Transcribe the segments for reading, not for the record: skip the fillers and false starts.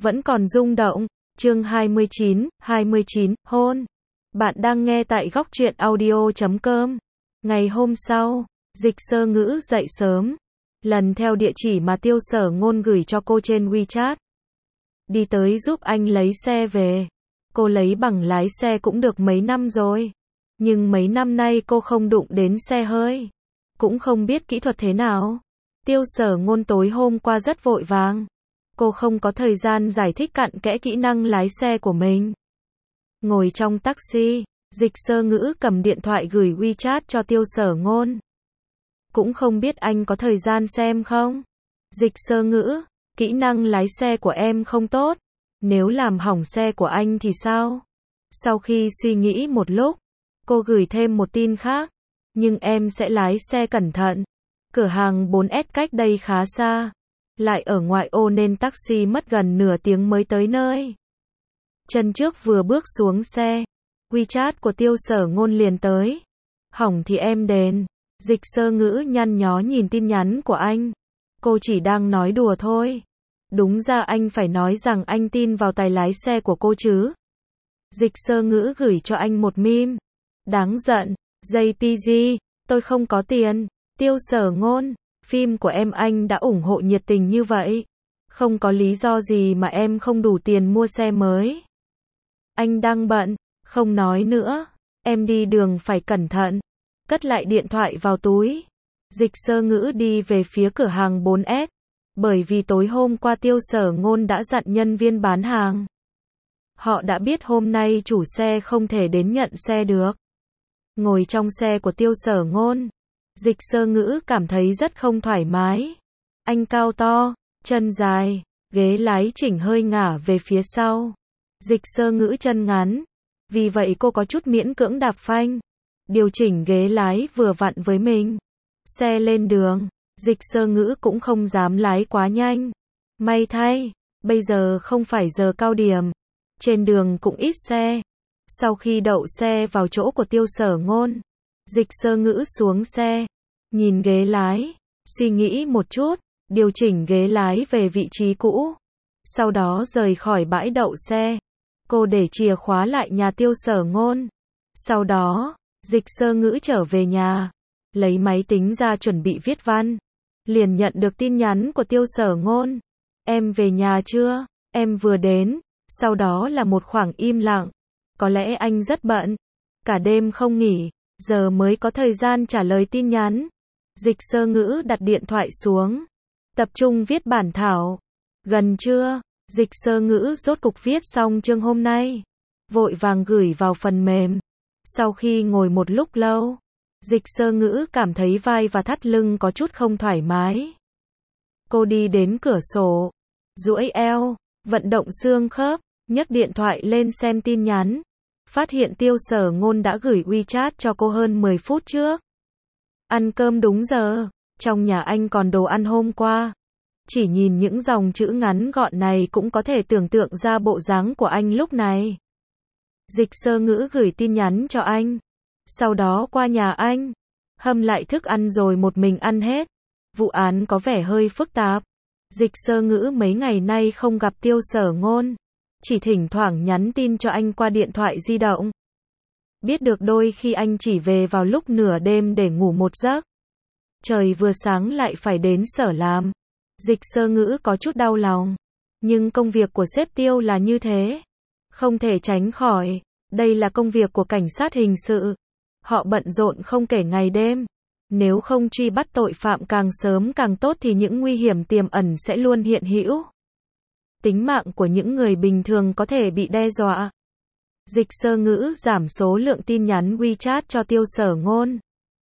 vẫn còn rung động. Chương 29, hôn. Bạn đang nghe tại góc truyện audio.com. Ngày hôm sau, Dịch Sơ Ngữ dậy sớm, lần theo địa chỉ mà Tiêu Sở Ngôn gửi cho cô trên WeChat. Đi tới giúp anh lấy xe về. Cô lấy bằng lái xe cũng được mấy năm rồi. Nhưng mấy năm nay cô không đụng đến xe hơi. Cũng không biết kỹ thuật thế nào. Tiêu Sở Ngôn tối hôm qua rất vội vàng. Cô không có thời gian giải thích cặn kẽ kỹ năng lái xe của mình. Ngồi trong taxi, Dịch Sơ Ngữ cầm điện thoại gửi WeChat cho Tiêu Sở Ngôn. Cũng không biết anh có thời gian xem không? Dịch Sơ Ngữ, kỹ năng lái xe của em không tốt. Nếu làm hỏng xe của anh thì sao? Sau khi suy nghĩ một lúc, cô gửi thêm một tin khác. Nhưng em sẽ lái xe cẩn thận. Cửa hàng 4S cách đây khá xa. Lại ở ngoại ô nên taxi mất gần nửa tiếng mới tới nơi. Chân trước vừa bước xuống xe, WeChat của Tiêu Sở Ngôn liền tới. Hỏng thì em đền. Dịch Sơ Ngữ nhăn nhó nhìn tin nhắn của anh. Cô chỉ đang nói đùa thôi. Đúng ra anh phải nói rằng anh tin vào tài lái xe của cô chứ. Dịch Sơ Ngữ gửi cho anh một meme. Đáng giận. JPG, tôi không có tiền. Tiêu Sở Ngôn, phim của em anh đã ủng hộ nhiệt tình như vậy. Không có lý do gì mà em không đủ tiền mua xe mới. Anh đang bận, không nói nữa. Em đi đường phải cẩn thận. Cất lại điện thoại vào túi. Dịch Sơ Ngữ đi về phía cửa hàng 4S. Bởi vì tối hôm qua Tiêu Sở Ngôn đã dặn nhân viên bán hàng. Họ đã biết hôm nay chủ xe không thể đến nhận xe được. Ngồi trong xe của Tiêu Sở Ngôn, Dịch Sơ Ngữ cảm thấy rất không thoải mái. Anh cao to, chân dài, ghế lái chỉnh hơi ngả về phía sau. Dịch Sơ Ngữ chân ngắn, vì vậy cô có chút miễn cưỡng đạp phanh, điều chỉnh ghế lái vừa vặn với mình. Xe lên đường, Dịch Sơ Ngữ cũng không dám lái quá nhanh. May thay, bây giờ không phải giờ cao điểm, trên đường cũng ít xe. Sau khi đậu xe vào chỗ của Tiêu Sở Ngôn, Dịch Sơ Ngữ xuống xe, nhìn ghế lái, suy nghĩ một chút, điều chỉnh ghế lái về vị trí cũ. Sau đó rời khỏi bãi đậu xe. Cô để chìa khóa lại nhà Tiêu Sở Ngôn. Sau đó, Dịch Sơ Ngữ trở về nhà, lấy máy tính ra chuẩn bị viết văn. Liền nhận được tin nhắn của Tiêu Sở Ngôn. Em về nhà chưa? Em vừa đến. Sau đó là một khoảng im lặng. Có lẽ anh rất bận. Cả đêm không nghỉ, giờ mới có thời gian trả lời tin nhắn. Dịch Sơ Ngữ đặt điện thoại xuống. Tập trung viết bản thảo. Gần trưa, Dịch Sơ Ngữ rốt cục viết xong chương hôm nay. Vội vàng gửi vào phần mềm. Sau khi ngồi một lúc lâu, Dịch Sơ Ngữ cảm thấy vai và thắt lưng có chút không thoải mái. Cô đi đến cửa sổ, duỗi eo, vận động xương khớp, nhấc điện thoại lên xem tin nhắn. Phát hiện Tiêu Sở Ngôn đã gửi WeChat cho cô hơn 10 phút trước. Ăn cơm đúng giờ, trong nhà anh còn đồ ăn hôm qua. Chỉ nhìn những dòng chữ ngắn gọn này cũng có thể tưởng tượng ra bộ dáng của anh lúc này. Dịch Sơ Ngữ gửi tin nhắn cho anh. Sau đó qua nhà anh, hâm lại thức ăn rồi một mình ăn hết. Vụ án có vẻ hơi phức tạp. Dịch Sơ Ngữ mấy ngày nay không gặp Tiêu Sở Ngôn. Chỉ thỉnh thoảng nhắn tin cho anh qua điện thoại di động. Biết được đôi khi anh chỉ về vào lúc nửa đêm để ngủ một giấc. Trời vừa sáng lại phải đến sở làm. Dịch Sơ Ngữ có chút đau lòng. Nhưng công việc của sếp Tiêu là như thế. Không thể tránh khỏi. Đây là công việc của cảnh sát hình sự. Họ bận rộn không kể ngày đêm. Nếu không truy bắt tội phạm càng sớm càng tốt thì những nguy hiểm tiềm ẩn sẽ luôn hiện hữu. Tính mạng của những người bình thường có thể bị đe dọa. Dịch Sơ Ngữ giảm số lượng tin nhắn WeChat cho Tiêu Sở Ngôn.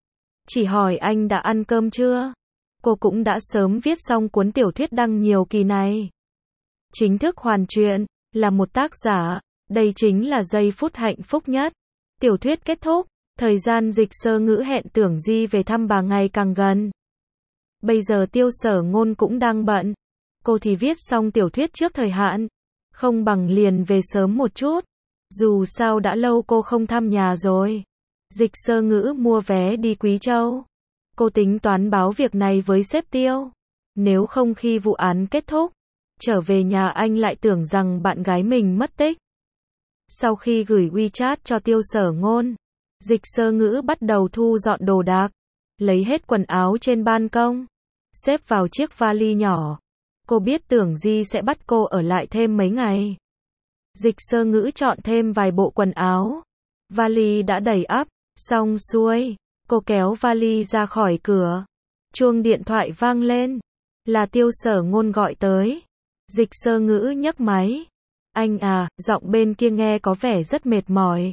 Chỉ hỏi anh đã ăn cơm chưa? Cô cũng đã sớm viết xong cuốn tiểu thuyết đăng nhiều kỳ này. Chính thức hoàn truyện, là một tác giả, đây chính là giây phút hạnh phúc nhất. Tiểu thuyết kết thúc, thời gian Dịch Sơ Ngữ hẹn Tưởng Di về thăm bà ngày càng gần. Bây giờ Tiêu Sở Ngôn cũng đang bận. Cô thì viết xong tiểu thuyết trước thời hạn. Không bằng liền về sớm một chút. Dù sao đã lâu cô không thăm nhà rồi. Dịch Sơ Ngữ mua vé đi Quý Châu. Cô tính toán báo việc này với sếp Tiêu. Nếu không khi vụ án kết thúc, Trở về nhà anh lại tưởng rằng bạn gái mình mất tích. Sau khi gửi WeChat cho Tiêu Sở Ngôn, Dịch Sơ Ngữ bắt đầu thu dọn đồ đạc, lấy hết quần áo trên ban công, xếp vào chiếc vali nhỏ. Cô biết Tưởng Di sẽ bắt cô ở lại thêm mấy ngày. Dịch Sơ Ngữ chọn thêm vài bộ quần áo. Vali đã đầy ắp, xong xuôi, cô kéo vali ra khỏi cửa. Chuông điện thoại vang lên, là Tiêu Sở Ngôn gọi tới. Dịch Sơ Ngữ nhấc máy. Anh à, giọng bên kia nghe có vẻ rất mệt mỏi.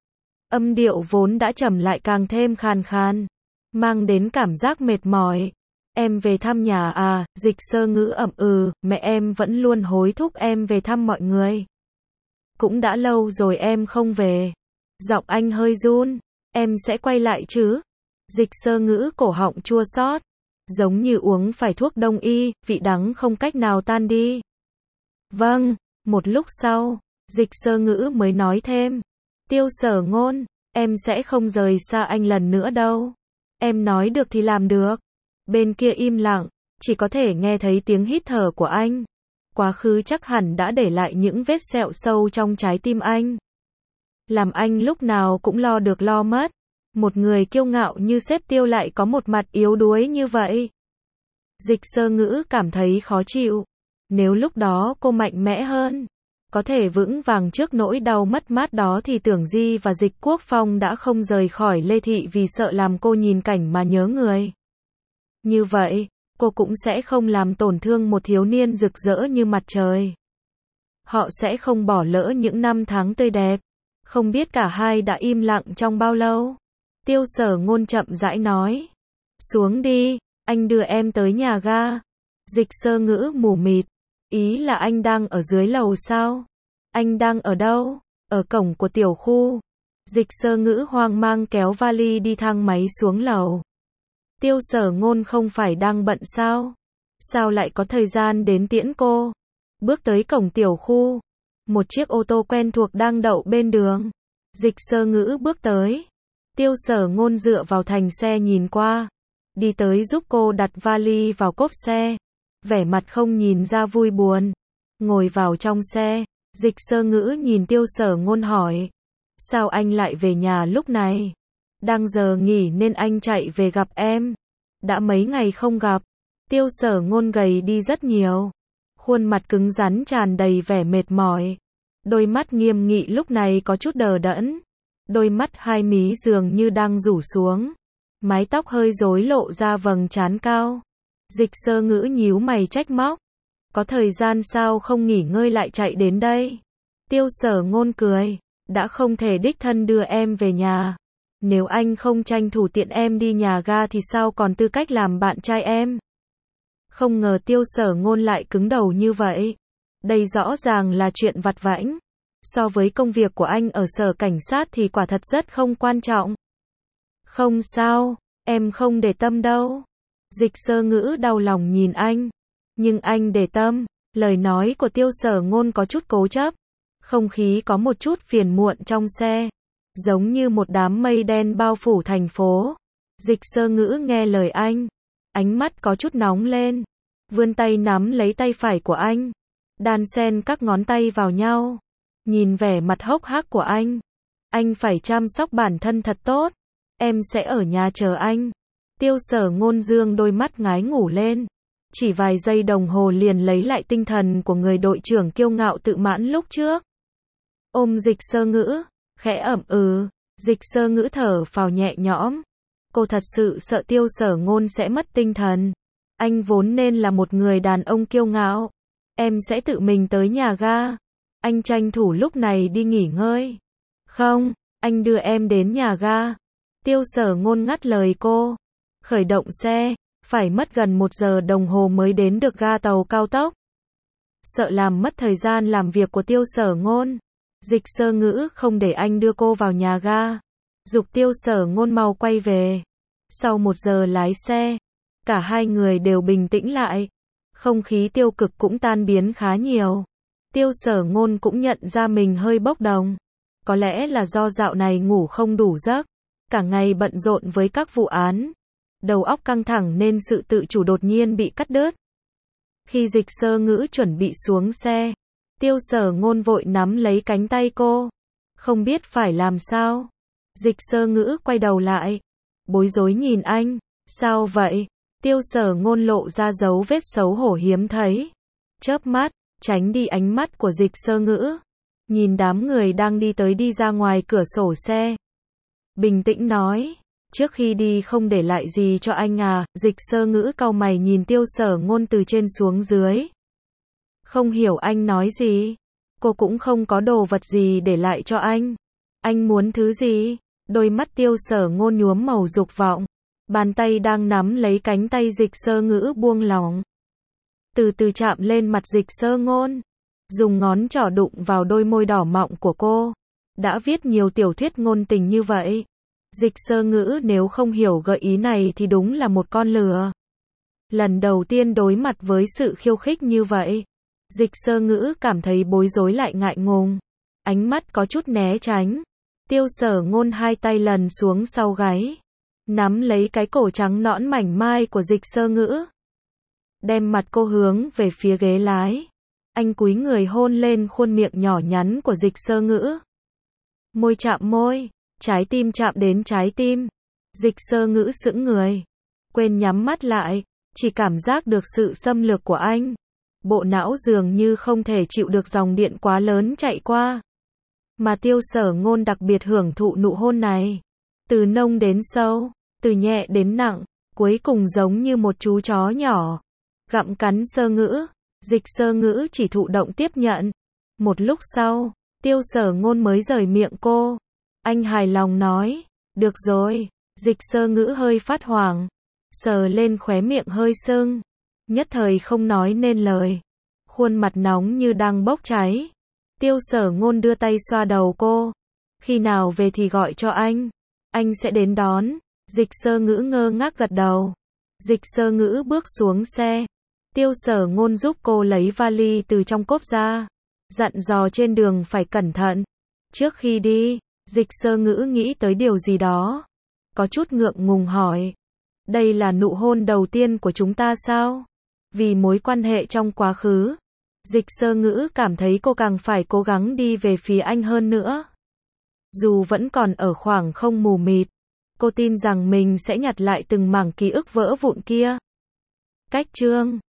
Âm điệu vốn đã trầm lại càng thêm khàn khàn, mang đến cảm giác mệt mỏi. Em về thăm nhà à? Dịch Sơ Ngữ ậm ừ, mẹ em vẫn luôn hối thúc em về thăm mọi người. Cũng đã lâu rồi em không về. Giọng anh hơi run, em sẽ quay lại chứ? Dịch Sơ Ngữ cổ họng chua xót, giống như uống phải thuốc đông y, vị đắng không cách nào tan đi. Vâng, một lúc sau, Dịch Sơ Ngữ mới nói thêm. Tiêu Sở Ngôn, em sẽ không rời xa anh lần nữa đâu. Em nói được thì làm được. Bên kia im lặng, chỉ có thể nghe thấy tiếng hít thở của anh. Quá khứ chắc hẳn đã để lại những vết sẹo sâu trong trái tim anh. Làm anh lúc nào cũng lo được lo mất. Một người kiêu ngạo như sếp Tiêu lại có một mặt yếu đuối như vậy. Dịch Sơ Ngữ cảm thấy khó chịu. Nếu lúc đó cô mạnh mẽ hơn, có thể vững vàng trước nỗi đau mất mát đó thì Tưởng Di và Dịch Quốc Phong đã không rời khỏi Lê Thị vì sợ làm cô nhìn cảnh mà nhớ người. Như vậy, cô cũng sẽ không làm tổn thương một thiếu niên rực rỡ như mặt trời. Họ sẽ không bỏ lỡ những năm tháng tươi đẹp. Không biết cả hai đã im lặng trong bao lâu. Tiêu Sở Ngôn chậm rãi nói. Xuống đi, anh đưa em tới nhà ga. Dịch Sơ Ngữ mù mịt. Ý là anh đang ở dưới lầu sao? Anh đang ở đâu? Ở cổng của tiểu khu. Dịch Sơ Ngữ hoang mang kéo vali đi thang máy xuống lầu. Tiêu Sở Ngôn không phải đang bận sao? Sao lại có thời gian đến tiễn cô? Bước tới cổng tiểu khu. Một chiếc ô tô quen thuộc đang đậu bên đường. Dịch Sơ Ngữ bước tới. Tiêu Sở Ngôn dựa vào thành xe nhìn qua. Đi tới giúp cô đặt vali vào cốp xe. Vẻ mặt không nhìn ra vui buồn. Ngồi vào trong xe. Dịch Sơ Ngữ nhìn Tiêu Sở Ngôn hỏi. Sao anh lại về nhà lúc này? Đang giờ nghỉ nên anh chạy về gặp em. Đã mấy ngày không gặp. Tiêu Sở Ngôn gầy đi rất nhiều. Khuôn mặt cứng rắn tràn đầy vẻ mệt mỏi. Đôi mắt nghiêm nghị lúc này có chút đờ đẫn. Đôi mắt hai mí dường như đang rủ xuống. Mái tóc hơi rối lộ ra vầng trán cao. Dịch Sơ Ngữ nhíu mày trách móc. Có thời gian sao không nghỉ ngơi lại chạy đến đây? Tiêu Sở Ngôn cười. Đã không thể đích thân đưa em về nhà. Nếu anh không tranh thủ tiện em đi nhà ga thì sao còn tư cách làm bạn trai em? Không ngờ Tiêu Sở Ngôn lại cứng đầu như vậy. Đây rõ ràng là chuyện vặt vãnh. So với công việc của anh ở sở cảnh sát thì quả thật rất không quan trọng. Không sao, em không để tâm đâu. Dịch Sơ Ngữ đau lòng nhìn anh. Nhưng anh để tâm. Lời nói của Tiêu Sở Ngôn có chút cố chấp. Không khí có một chút phiền muộn trong xe. Giống như một đám mây đen bao phủ thành phố. Dịch Sơ Ngữ nghe lời anh. Ánh mắt có chút nóng lên. Vươn tay nắm lấy tay phải của anh. Đan xen các ngón tay vào nhau. Nhìn vẻ mặt hốc hác của anh. Anh phải chăm sóc bản thân thật tốt. Em sẽ ở nhà chờ anh. Tiêu Sở Ngôn dương đôi mắt ngái ngủ lên. Chỉ vài giây đồng hồ liền lấy lại tinh thần của người đội trưởng kiêu ngạo tự mãn lúc trước. Ôm Dịch Sơ Ngữ. Khẽ ậm ừ. Dịch Sơ Ngữ thở phào nhẹ nhõm. Cô thật sự sợ Tiêu Sở Ngôn sẽ mất tinh thần. Anh vốn nên là một người đàn ông kiêu ngạo. Em sẽ tự mình tới nhà ga. Anh tranh thủ lúc này đi nghỉ ngơi. Không, anh đưa em đến nhà ga. Tiêu Sở Ngôn ngắt lời cô. Khởi động xe, phải mất gần 1 giờ đồng hồ mới đến được ga tàu cao tốc. Sợ làm mất thời gian làm việc của Tiêu Sở Ngôn. Dịch Sơ Ngữ không để anh đưa cô vào nhà ga. Giục Tiêu Sở Ngôn mau quay về. Sau 1 giờ lái xe, cả hai người đều bình tĩnh lại. Không khí tiêu cực cũng tan biến khá nhiều. Tiêu Sở Ngôn cũng nhận ra mình hơi bốc đồng. Có lẽ là do dạo này ngủ không đủ giấc. Cả ngày bận rộn với các vụ án. Đầu óc căng thẳng nên sự tự chủ đột nhiên bị cắt đứt. Khi Dịch Sơ Ngữ chuẩn bị xuống xe, Tiêu Sở Ngôn vội nắm lấy cánh tay cô. Không biết phải làm sao. Dịch Sơ Ngữ quay đầu lại, bối rối nhìn anh. Sao vậy? Tiêu Sở Ngôn lộ ra dấu vết xấu hổ hiếm thấy. Chớp mắt, tránh đi ánh mắt của Dịch Sơ Ngữ. Nhìn đám người đang đi tới đi ra ngoài cửa sổ xe. Bình tĩnh nói, trước khi đi không để lại gì cho anh à? Dịch Sơ Ngữ cau mày nhìn Tiêu Sở Ngôn từ trên xuống dưới. Không hiểu anh nói gì. Cô cũng không có đồ vật gì để lại cho anh. Anh muốn thứ gì? Đôi mắt Tiêu Sở Ngôn nhuốm màu dục vọng. Bàn tay đang nắm lấy cánh tay Dịch Sơ Ngữ buông lỏng. Từ từ chạm lên mặt Dịch Sơ Ngôn. Dùng ngón trỏ đụng vào đôi môi đỏ mọng của cô. Đã viết nhiều tiểu thuyết ngôn tình như vậy. Dịch Sơ Ngữ nếu không hiểu gợi ý này thì đúng là một con lừa. Lần đầu tiên đối mặt với sự khiêu khích như vậy. Dịch Sơ Ngữ cảm thấy bối rối lại ngại ngùng. Ánh mắt có chút né tránh. Tiêu Sở Ngôn hai tay lần xuống sau gáy. Nắm lấy cái cổ trắng nõn mảnh mai của Dịch Sơ Ngữ. Đem mặt cô hướng về phía ghế lái. Anh cúi người hôn lên khuôn miệng nhỏ nhắn của Dịch Sơ Ngữ. Môi chạm môi, trái tim chạm đến trái tim. Dịch Sơ Ngữ sững người. Quên nhắm mắt lại, chỉ cảm giác được sự xâm lược của anh. Bộ não dường như không thể chịu được dòng điện quá lớn chạy qua. Mà Tiêu Sở Ngôn đặc biệt hưởng thụ nụ hôn này. Từ nông đến sâu, từ nhẹ đến nặng, cuối cùng giống như một chú chó nhỏ. Gặm cắn Sơ Ngữ. Dịch Sơ Ngữ chỉ thụ động tiếp nhận. Một lúc sau, Tiêu Sở Ngôn mới rời miệng cô. Anh hài lòng nói, được rồi. Dịch Sơ Ngữ hơi phát hoảng, sờ lên khóe miệng hơi sưng. Nhất thời không nói nên lời. Khuôn mặt nóng như đang bốc cháy. Tiêu Sở Ngôn đưa tay xoa đầu cô. Khi nào về thì gọi cho anh sẽ đến đón. Dịch Sơ Ngữ ngơ ngác gật đầu. Dịch Sơ Ngữ bước xuống xe. Tiêu Sở Ngôn giúp cô lấy vali từ trong cốp ra. Dặn dò trên đường phải cẩn thận. Trước khi đi, Dịch Sơ Ngữ nghĩ tới điều gì đó. Có chút ngượng ngùng hỏi. Đây là nụ hôn đầu tiên của chúng ta sao? Vì mối quan hệ trong quá khứ, Dịch Sơ Ngữ cảm thấy cô càng phải cố gắng đi về phía anh hơn nữa. Dù vẫn còn ở khoảng không mù mịt, cô tin rằng mình sẽ nhặt lại từng mảng ký ức vỡ vụn kia. Cách chương